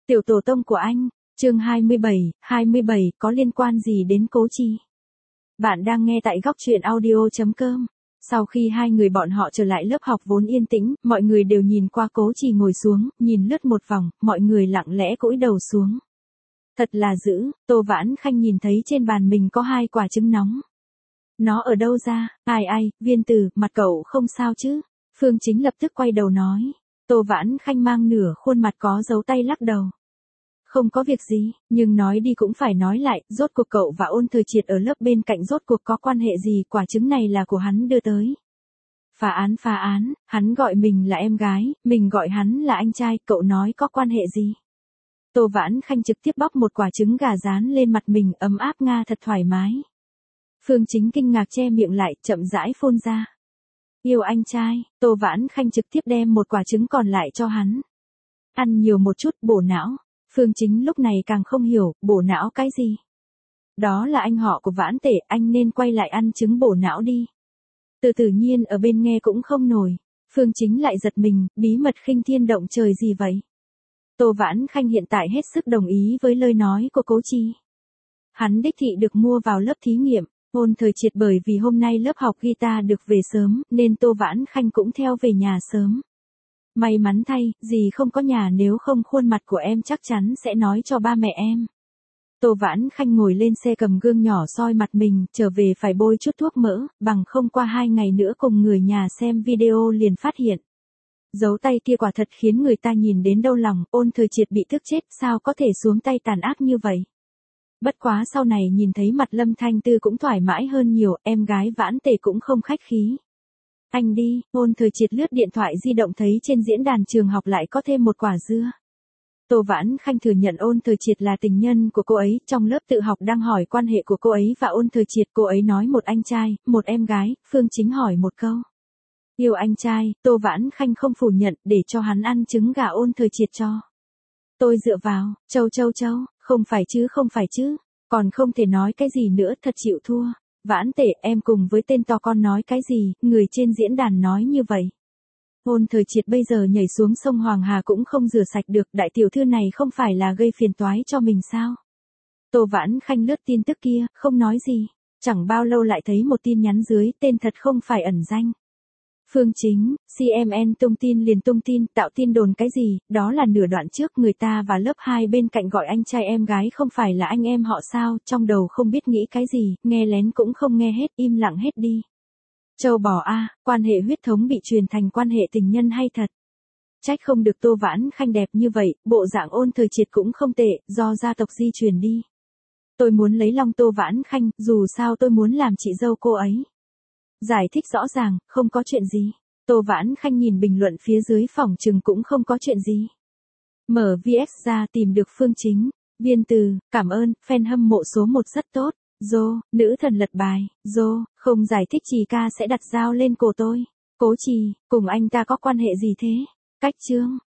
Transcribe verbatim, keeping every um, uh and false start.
Tiểu tổ tông của anh, chương hai mươi bảy, hai mươi bảy có liên quan gì đến Cố Chi? Bạn đang nghe tại góc truyện audio chấm com. Sau khi hai người bọn họ trở lại lớp học vốn yên tĩnh, mọi người đều nhìn qua Cố Chi ngồi xuống, nhìn lướt một vòng, mọi người lặng lẽ cúi đầu xuống. Thật là dữ, Tô Vãn Khanh nhìn thấy trên bàn mình có hai quả trứng nóng. Nó ở đâu ra? Ai ai, Viên Từ, mặt cậu không sao chứ? Phương Chính lập tức quay đầu nói. Tô Vãn Khanh mang nửa khuôn mặt có dấu tay lắc đầu. Không có việc gì, nhưng nói đi cũng phải nói lại, rốt cuộc cậu và Ôn Thời Triệt ở lớp bên cạnh rốt cuộc có quan hệ gì, quả trứng này là của hắn đưa tới. Phá án phá án, hắn gọi mình là em gái, mình gọi hắn là anh trai, cậu nói có quan hệ gì? Tô Vãn Khanh trực tiếp bóc một quả trứng gà rán lên mặt mình, ấm áp nga thật thoải mái. Phương Chính kinh ngạc che miệng lại, chậm rãi phun ra. Yêu anh trai, Tô Vãn Khanh trực tiếp đem một quả trứng còn lại cho hắn. Ăn nhiều một chút, bổ não. Phương Chính lúc này càng không hiểu, bổ não cái gì? Đó là anh họ của Vãn Tể, anh nên quay lại ăn trứng bổ não đi. Từ Tử Nhiên ở bên nghe cũng không nổi. Phương Chính lại giật mình, bí mật khinh thiên động trời gì vậy? Tô Vãn Khanh hiện tại hết sức đồng ý với lời nói của Cố Chi. Hắn đích thị được mua vào lớp thí nghiệm. Ôn Thời Triệt bởi vì hôm nay lớp học guitar được về sớm, nên Tô Vãn Khanh cũng theo về nhà sớm. May mắn thay, dì không có nhà, nếu không khuôn mặt của em chắc chắn sẽ nói cho ba mẹ em. Tô Vãn Khanh ngồi lên xe cầm gương nhỏ soi mặt mình, trở về phải bôi chút thuốc mỡ, bằng không qua hai ngày nữa cùng người nhà xem video liền phát hiện. Dấu tay kia quả thật khiến người ta nhìn đến đau lòng, Ôn Thời Triệt bị tức chết, sao có thể xuống tay tàn ác như vậy. Bất quá sau này nhìn thấy mặt Lâm Thanh Tư cũng thoải mái hơn nhiều, em gái Vãn Tề cũng không khách khí. Anh đi, Ôn Thời Triệt lướt điện thoại di động thấy trên diễn đàn trường học lại có thêm một quả dưa. Tô Vãn Khanh thừa nhận Ôn Thời Triệt là tình nhân của cô ấy, trong lớp tự học đang hỏi quan hệ của cô ấy và Ôn Thời Triệt, cô ấy nói một anh trai, một em gái, Phương Chính hỏi một câu. Yêu anh trai, Tô Vãn Khanh không phủ nhận, để cho hắn ăn trứng gà Ôn Thời Triệt cho. Tôi dựa vào, châu châu châu, không phải chứ không phải chứ, còn không thể nói cái gì nữa, thật chịu thua. Vãn Tể, em cùng với tên to con nói cái gì, người trên diễn đàn nói như vậy. Ôn Thời Triệt bây giờ nhảy xuống sông Hoàng Hà cũng không rửa sạch được, đại tiểu thư này không phải là gây phiền toái cho mình sao? Tô Vãn Khanh lướt tin tức kia, không nói gì, chẳng bao lâu lại thấy một tin nhắn dưới, tên thật không phải ẩn danh. Phương Chính, xê em en tung tin liền tung tin, tạo tin đồn cái gì, đó là nửa đoạn trước người ta và lớp hai bên cạnh gọi anh trai em gái không phải là anh em họ sao, trong đầu không biết nghĩ cái gì, nghe lén cũng không nghe hết, im lặng hết đi. Châu bò a, quan hệ huyết thống bị truyền thành quan hệ tình nhân hay thật. Trách không được Tô Vãn Khanh đẹp như vậy, bộ dạng Ôn Thời Triệt cũng không tệ, do gia tộc di truyền đi. Tôi muốn lấy lòng Tô Vãn Khanh, dù sao tôi muốn làm chị dâu cô ấy. Giải thích rõ ràng, không có chuyện gì. Tô Vãn Khanh nhìn bình luận phía dưới phỏng chừng cũng không có chuyện gì. Mở vê ét ra tìm được Phương Chính. Viên Từ, cảm ơn, fan hâm mộ số một rất tốt. Dô, nữ thần lật bài. Dô, không giải thích Trì ca sẽ đặt dao lên cổ tôi. Cố Trì, cùng anh ta có quan hệ gì thế? Cách chương.